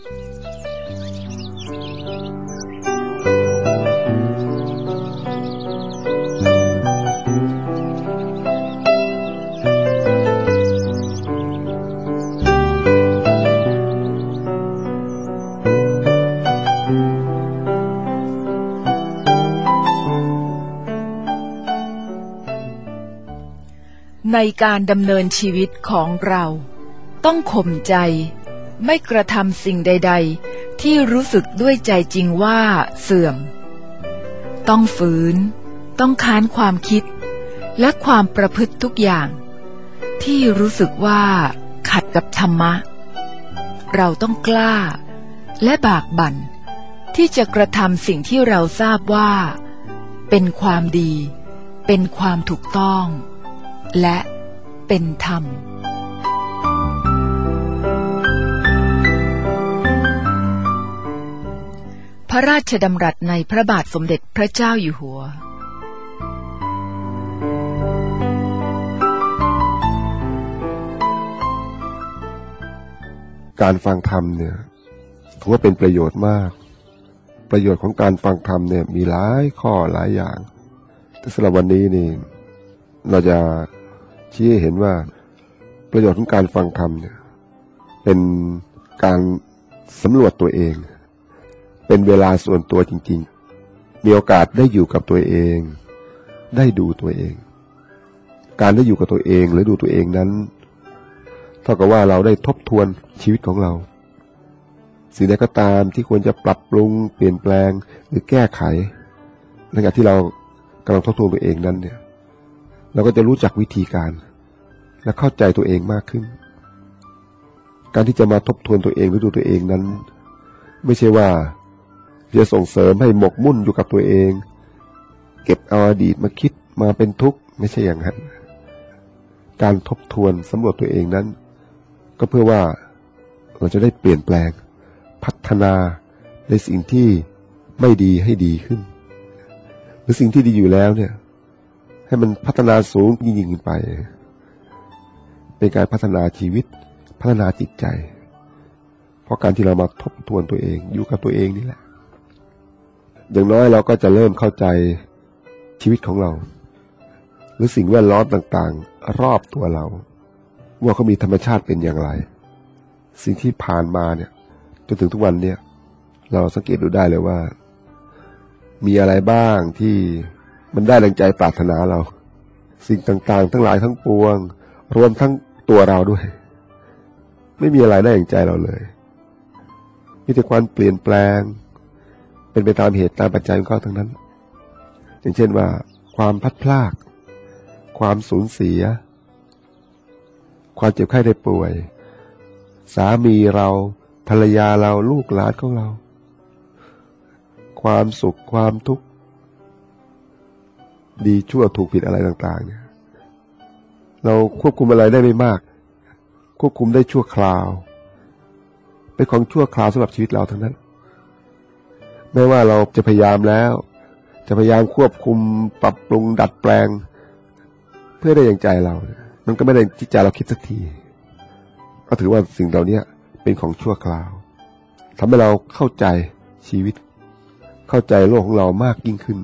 ในการดำเนินชีวิตของเราต้องข่มใจไม่กระทำสิ่งใดๆที่รู้สึกด้วยใจจริงว่าเสื่อมต้องฝืนต้องค้านความคิดและความประพฤติทุกอย่างที่รู้สึกว่าขัดกับธรรมะเราต้องกล้าและบากบั่นที่จะกระทำสิ่งที่เราทราบว่าเป็นความดีเป็นความถูกต้องและเป็นธรรมพระราชดำรัสในพระบาทสมเด็จพระเจ้าอยู่หัวการฟังธรรมเนี่ยถือว่าเป็นประโยชน์มากประโยชน์ของการฟังธรรมเนี่ยมีหลายข้อหลายอย่างแต่สำหรับวันนี้นี่เราจะชี้ให้เห็นว่าประโยชน์ของการฟังธรรมเนี่ยเป็นการสำรวจตัวเองเป็นเวลาส่วนตัวจริงๆมีโอกาสได้อยู่กับตัวเองได้ดูตัวเองการได้อยู่กับตัวเองหรือดูตัวเองนั้นเท่ากับว่าเราได้ทบทวนชีวิตของเราสิ่งใดก็ตามที่ควรจะปรับปรุงเปลี่ยนแปลงหรือแก้ไขในขณะที่เรากำลังทบทวนตัวเองนั้นเนี่ยเราก็จะรู้จักวิธีการและเข้าใจตัวเองมากขึ้นการที่จะมาทบทวนตัวเองหรือดูตัวเองนั้นไม่ใช่ว่าจะส่งเสริมให้หมกมุ่นอยู่กับตัวเองเก็บเอาอดีตมาคิดมาเป็นทุกข์ไม่ใช่อย่างนั้นการทบทวนสำรวจตัวเองนั้นก็เพื่อว่าเราจะได้เปลี่ยนแปลงพัฒนาในสิ่งที่ไม่ดีให้ดีขึ้นหรือสิ่งที่ดีอยู่แล้วเนี่ยให้มันพัฒนาสูงยิ่งขึ้นไปเป็นการพัฒนาชีวิตพัฒนาจิตใจเพราะการที่เรามาทบทวนตัวเองอยู่กับตัวเองนี่แหละอย่างน้อยเราก็จะเริ่มเข้าใจชีวิตของเราหรือสิ่งแวดล้อมต่างๆรอบตัวเราว่าเขามีธรรมชาติเป็นอย่างไรสิ่งที่ผ่านมาเนี่ยจนถึงทุกวันเนี่ยเราสังเกตดูได้เลยว่ามีอะไรบ้างที่มันได้ดังใจปรารถนาเราสิ่งต่างๆทั้งหลายทั้งปวงรวมทั้งตัวเราด้วยไม่มีอะไรได้อย่างใจเราเลยมีแต่ความเปลี่ยนแปลงเป็นไปตามเหตุตามปัจจัยของเขาทั้งนั้นอย่างเช่นว่าความพลัดพรากความสูญเสียความเจ็บไข้ได้ป่วยสามีเราภรรยาเราลูกหลานของเราความสุขความทุกข์ดีชั่วถูกผิดอะไรต่างๆเนี่ยเราควบคุมอะไรได้ไม่มากควบคุมได้ชั่วคราวเป็นของชั่วคราวสำหรับชีวิตเราทั้งนั้นแม้ว่าเราจะพยายามแล้วจะพยายามควบคุมปรับปรุงดัดแปลงเพื่อได้อย่างใจเรามันก็ไม่ได้ที่ใจเราคิดสักทีก็ถือว่าสิ่งเหล่านี้เป็นของชั่วคราวทำให้เราเข้าใจชีวิตเข้าใจโลกของเรามากยิ่งขึ้น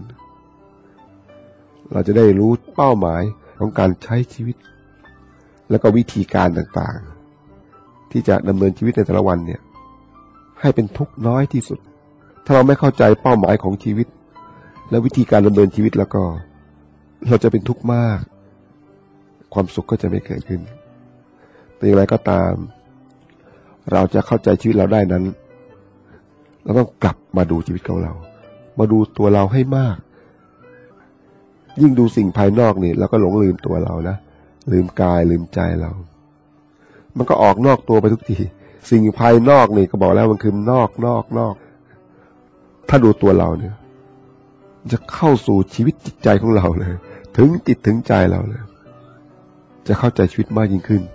เราจะได้รู้เป้าหมายของการใช้ชีวิตแล้วก็วิธีการต่างๆที่จะดำเนินชีวิตในแต่ละวันเนี่ยให้เป็นทุกข์น้อยที่สุดถ้าเราไม่เข้าใจเป้าหมายของชีวิตและวิธีการดำเนินชีวิตแล้วก็เราจะเป็นทุกข์มากความสุขก็จะไม่เกิดขึ้นแต่อย่างไรก็ตามเราจะเข้าใจชีวิตเราได้นั้นเราต้องกลับมาดูชีวิตของเรามาดูตัวเราให้มากยิ่งดูสิ่งภายนอกนี่เราก็หลงลืมตัวเรานะลืมกายลืมใจเรามันก็ออกนอกตัวไปทุกทีสิ่งภายนอกนี่ก็บอกแล้วมันคือนอกถ้าดูตัวเราเนี่ยจะเข้าสู่ชีวิตจิตใจของเราเลยถึงจิตถึงใจเราเลยจะเข้าใจชีวิตมากยิ่งขึ้น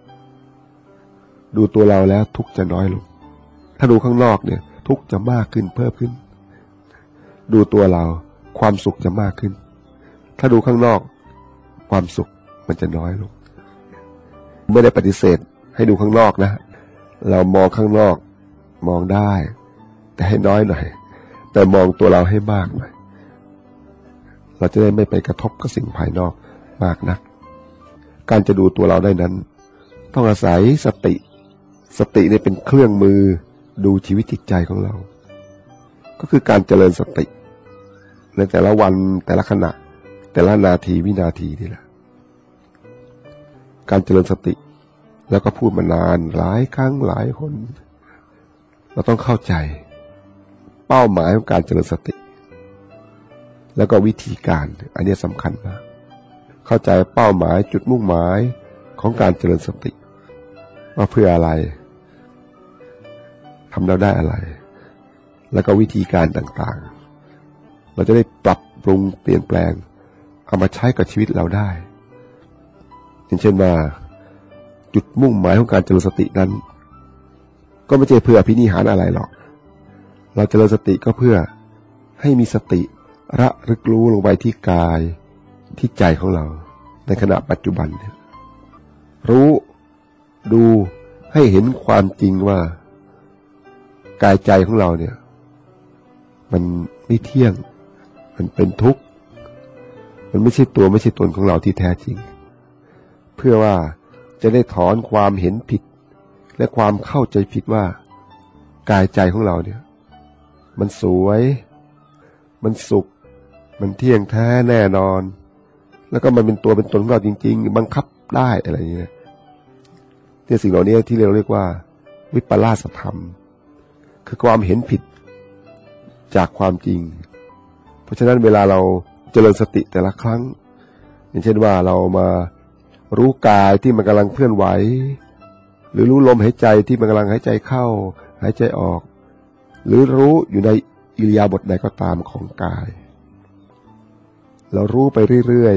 ดูตัวเราแล้วทุกข์จะน้อยลงถ้าดูข้างนอกเนี่ยทุกข์จะมากขึ้นเพิ่มขึ้นดูตัวเราความสุขจะมากขึ้นถ้าดูข้างนอกความสุขมันจะน้อยลงไม่ได้ปฏิเสธให้ดูข้างนอกนะเรามองข้างนอกมองได้แต่ให้น้อยหน่อยแต่มองตัวเราให้มากหน่อยเราจะได้ไม่ไปกระทบกับสิ่งภายนอกมากนักการจะดูตัวเราได้นั้นต้องอาศัยสติเนี่ยเป็นเครื่องมือดูชีวิตจิตใจของเราก็คือการเจริญสติในแต่ละวันแต่ละขณะแต่ละนาทีวินาทีนี่แหละการเจริญสติแล้วก็พูดมานานหลายครั้งหลายคนเราต้องเข้าใจเป้าหมายของการเจริญสติแล้วก็วิธีการอันนี้สำคัญมากเข้าใจเป้าหมายจุดมุ่งหมายของการเจริญสติว่าเพื่ออะไรทำแล้วได้อะไรแล้วก็วิธีการต่างๆเราจะได้ปรับปรุงเปลี่ยนแปลงเอามาใช้กับชีวิตเราได้อย่างเช่นว่าจุดมุ่งหมายของการเจริญสตินั้นก็ไม่ใช่เพื่ออภินิหารอะไรหรอกเราเจริญสติก็เพื่อให้มีสติระลึกรู้ลงไปที่กายที่ใจของเราในขณะปัจจุบันเนี่ยรู้ดูให้เห็นความจริงว่ากายใจของเราเนี่ยมันไม่เที่ยงมันเป็นทุกข์มันไม่ใช่ตัวไม่ใช่ตนของเราที่แท้จริงเพื่อว่าจะได้ถอนความเห็นผิดและความเข้าใจผิดว่ากายใจของเราเนี่ยมันสวยมันสุขมันเที่ยงแท้แน่นอนแล้วก็มันเป็นตัวเป็นตนของเราจริงๆบังคับได้อะไรอย่างเงี้ยที่สิ่งเหล่านี้ที่เราเรียกว่าวิปลาสธรรมคือความเห็นผิดจากความจริงเพราะฉะนั้นเวลาเราเจริญสติแต่ละครั้งอย่างเช่นว่าเรามารู้กายที่มันกำลังเคลื่อนไหวหรือรู้ลมหายใจที่มันกำลังหายใจเข้าหายใจออกหรือรู้อยู่ในอิริยาบถใดก็ตามของกายเรารู้ไปเรื่อย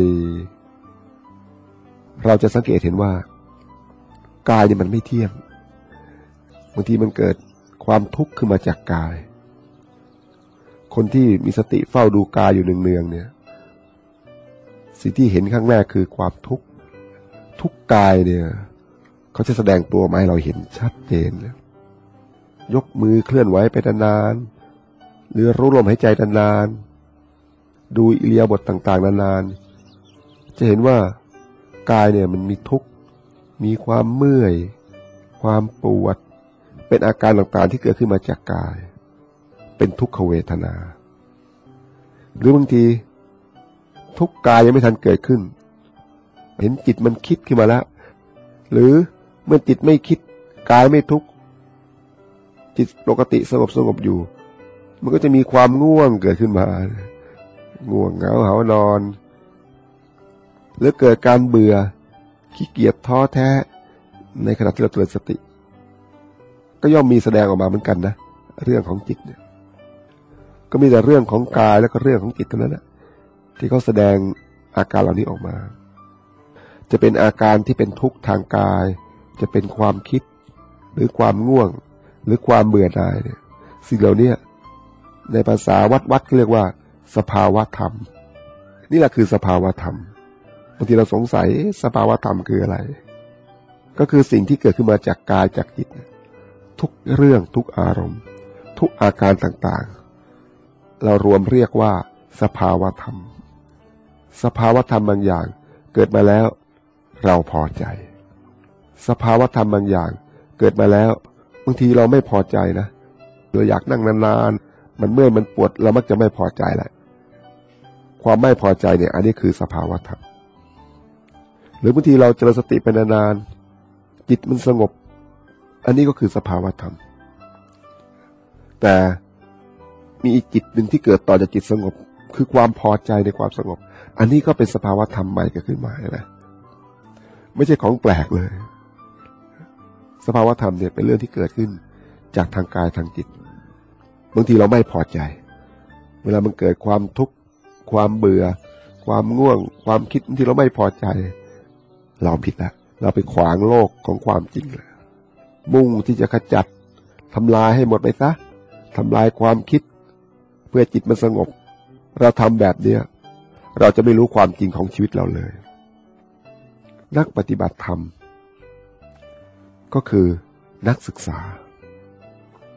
ๆเราจะสังเกตเห็นว่ากายเนี่ยมันไม่เที่ยงบางทีมันเกิดความทุกข์ขึ้นมาจากกายคนที่มีสติเฝ้าดูกายอยู่เนืองๆเนี่ยสิ่งที่เห็นข้างแรกคือความทุกข์ทุกกายเนี่ยเขาจะแสดงตัวมาให้เราเห็นชัดเจนเลยยกมือเคลื่อนไหวไปนานๆหรือรู้ลมหายใจนานๆดูอิริยาบถต่างๆนานๆจะเห็นว่ากายเนี่ยมันมีทุกข์มีความเมื่อยความปวดเป็นอาการต่างๆที่เกิดขึ้นมาจากกายเป็นทุกขเวทนาหรือบางทีทุกกายยังไม่ทันเกิดขึ้นเห็นจิตมันคิดขึ้นมาแล้วหรือเมื่อจิตไม่คิดกายไม่ทุกข์จิตปกติสงบอยู่มันก็จะมีความง่วงเกิดขึ้นมาง่วงเหงาหานอนหรือเกิดการเบื่อขี้เกียจท้อแท้ในขณะที่เราเจริญสติก็ย่อมมีแสดงออกมาเหมือนกันนะเรื่องของจิตเนี่ยก็มีแต่เรื่องของกายแล้วก็เรื่องของจิตเท่านั้นแหละที่เขาแสดงอาการเหล่านี้ออกมาจะเป็นอาการที่เป็นทุกข์ทางกายจะเป็นความคิดหรือความง่วงหรือความเบื่อหน่ายเนี่ยสิ่งเหล่านี้ในภาษาวัดเรียกว่าสภาวะธรรมนี่แหละคือสภาวะธรรมบางทีเราสงสัยสภาวะธรรมคืออะไรก็คือสิ่งที่เกิดขึ้นมาจากกายจากจิตทุกเรื่องทุกอารมณ์ทุกอาการต่างๆเรารวมเรียกว่าสภาวะธรรมสภาวะธรรมบางอย่างเกิดมาแล้วเราพอใจสภาวะธรรมบางอย่างเกิดมาแล้วบางทีเราไม่พอใจนะเราอยากนั่งนานๆมันเมื่อยมันปวดเรามักจะไม่พอใจแหละความไม่พอใจเนี่ยอันนี้คือสภาวะธรรมหรือบางทีเราเจริญสติไปนานๆจิตมันสงบอันนี้ก็คือสภาวะธรรมแต่มีอีกจิตหนึ่งที่เกิดต่อจากจิตสงบคือความพอใจในความสงบอันนี้ก็เป็นสภาวะธรรมใหม่เกิดขึ้นมานะไม่ใช่ของแปลกเลยสภาวะธรรมเนี่ยเป็นเรื่องที่เกิดขึ้นจากทางกายทางจิตบางทีเราไม่พอใจเวลามันเกิดความทุกข์ความเบื่อความง่วงความคิดที่เราไม่พอใจเราผิดแล้วเราไปขวางโลกของความจริงเลยมุ่งที่จะขจัดทำลายให้หมดไปซะทำลายความคิดเพื่อจิตมันสงบเราทำแบบนี้เราจะไม่รู้ความจริงของชีวิตเราเลยนักปฏิบัติธรรมก็คือนักศึกษา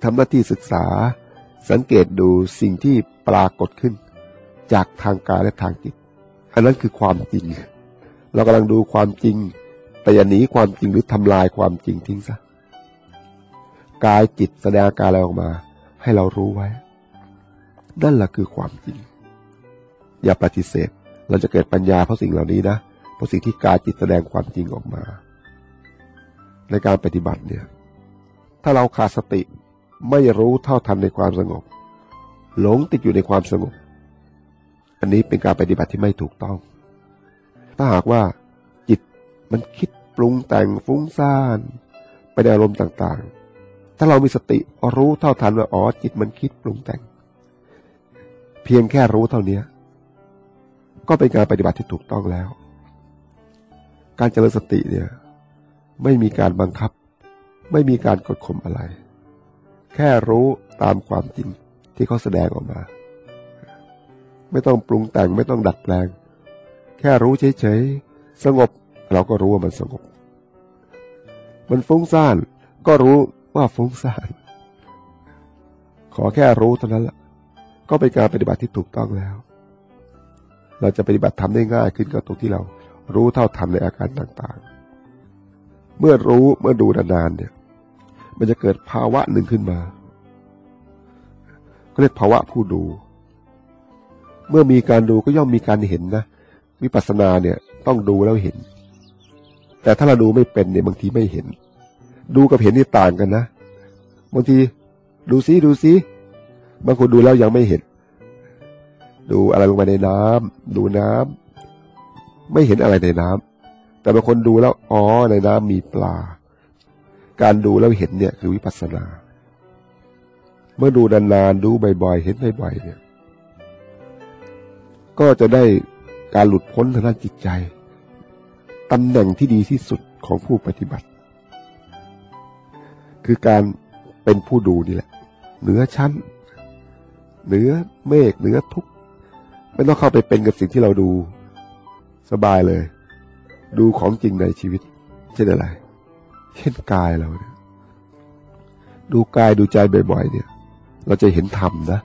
ทำหน้าที่ศึกษาสังเกตดูสิ่งที่ปรากฏขึ้นจากทางกายและทางจิตอันนั้นคือความจริงเรากำลังดูความจริงแต่อย่าหนีความจริงหรือทำลายความจริงทิ้งซะกายจิตแสดงอาการอะไรออกมาให้เรารู้ไว้นั่นแหละคือความจริงอย่าปฏิเสธเราจะเกิดปัญญาเพราะสิ่งเหล่านี้นะเพราะสิ่งที่กายจิตแสดงความจริงออกมาในการปฏิบัติเนี่ยถ้าเราขาดสติไม่รู้เท่าทันในความสงบหลงติดอยู่ในความสงบอันนี้เป็นการปฏิบัติที่ไม่ถูกต้องถ้าหากว่าจิตมันคิดปรุงแต่งฟุ้งซ่านไปในอารมณ์ต่างๆถ้าเรามีสติรู้เท่าทันว่าอ๋อจิตมันคิดปรุงแต่งเพียงแค่รู้เท่านี้ก็เป็นการปฏิบัติที่ถูกต้องแล้วการเจริญสติเนี่ยไม่มีการบังคับไม่มีการกดข่มอะไรแค่รู้ตามความจริงที่เขาแสดงออกมาไม่ต้องปรุงแต่งไม่ต้องดัดแปลงแค่รู้เฉยๆสงบเราก็รู้ว่ามันสงบมันฟุ้งซ่านก็รู้ว่าฟุ้งซ่านขอแค่รู้เท่านั้นแหละก็เป็นการปฏิบัติที่ถูกต้องแล้วเราจะปฏิบัติทำได้ง่ายขึ้นก็ตรงที่เรารู้เท่าทันในอาการต่างๆเมื่อรู้เมื่อดูนานๆเนี่ยมันจะเกิดภาวะหนึ่งขึ้นมาก็เรียกภาวะผู้ดูเมื่อมีการดูก็ย่อมมีการเห็นนะวิปัสสนาเนี่ยต้องดูแล้วเห็นแต่ถ้าเราดูไม่เป็นเนี่ยบางทีไม่เห็นดูกับเห็นนี่ต่างกันนะบางทีดูซิบางคนดูแล้วยังไม่เห็นดูอะไรลงไปในน้ำดูน้ำไม่เห็นอะไรในน้ำแต่บางคนดูแล้วอ๋อในน้ำมีปลาการดูแล้วเห็นเนี่ยคือวิปัสสนาเมื่อดูนานๆดูบ่อยๆเห็นบ่อยๆเนี่ยก็จะได้การหลุดพ้นทางด้านจิตใจตำแหน่งที่ดีที่สุดของผู้ปฏิบัติคือการเป็นผู้ดูนี่แหละเหนือชั้นเหนือเมฆเหนือทุกข์ไม่ต้องเข้าไปเป็นกับสิ่งที่เราดูสบายเลยดูของจริงในชีวิตเช่นอะไรเช่นกายเราเนี่ยดูกายดูใจบ่อยๆเนี่ยเราจะเห็นธรรมนะ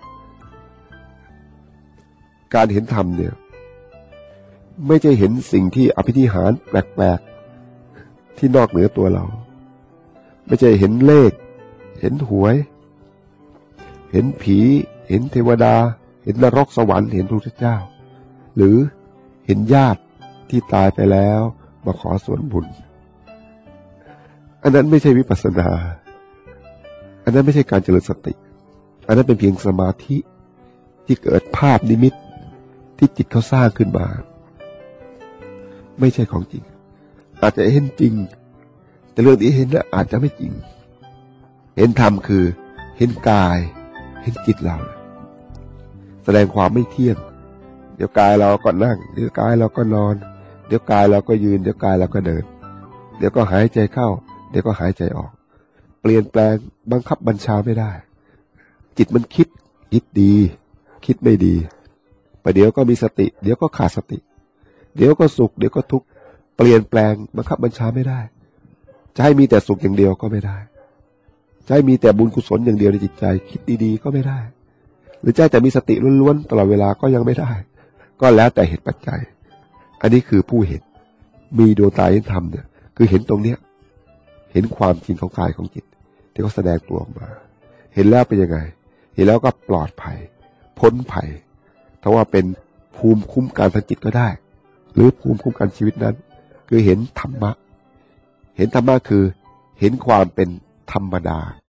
การเห็นธรรมเนี่ยไม่ใช่เห็นสิ่งที่อภินิหารแปลกๆที่นอกเหนือตัวเราไม่ใช่เห็นเลขเห็นหวยเห็นผีเห็นเทวดาเห็นนรกสวรรค์เห็นพระพุทธเจ้าหรือเห็นญาติที่ตายไปแล้วมาขอส่วนบุญอันนั้นไม่ใช่วิปัสสนาอันนั้นไม่ใช่การเจริญสติอันนั้นเป็นเพียงสมาธิที่เกิดภาพนิมิตที่จิตเขาสร้างขึ้นมาไม่ใช่ของจริงอาจจะเห็นจริงแต่เรื่องที่เห็นน่ะอาจจะไม่จริงเห็นธรรมคือเห็นกายเห็นจิตเราแสดงความไม่เที่ยงเดี๋ยวกายเราก็นั่งเดี๋ยวกายเราก็นอนเดี๋ยวกายเราก็ยืนเดี๋ยวกายเราก็เดินเดี๋ยวก็หายใจเข้าเดี๋ยวก็หายใจออกเปลี่ยนแปลงบังคับบัญชาไม่ได้จิตมันคิดดีคิดไม่ดีประเดี๋ยวก็มีสติเดี๋ยวก็ขาดสติเดี๋ยวก็สุขเดี๋ยวก็ทุกข์เปลี่ยนแปลงบังคับบัญชาไม่ได้จะให้มีแต่สุขอย่างเดียวก็ไม่ได้จะให้มีแต่บุญกุศลอย่างเดียวในจิตใจคิดดีๆก็ไม่ได้หรือจะให้แต่มีสติล้วนๆตลอดเวลาก็ยังไม่ได้ก็แล้วแต่เหตุปัจจัยอันนี้คือผู้เห็นมีดวงตาเห็นธรรมเนี่ยคือเห็นตรงเนี้ยเห็นความจริงของกายของจิตที่เขาแสดงตัวออกมาเห็นแล้วเป็นยังไงเห็นแล้วก็ปลอดภัยพ้นภัยถ้าว่าเป็นภูมิคุ้มกันทางจิตก็ได้หรือภูมิคุ้มกันชีวิตนั้นคือเห็นธรรมะเห็นธรรมะคือเห็นความเป็นธรรมดา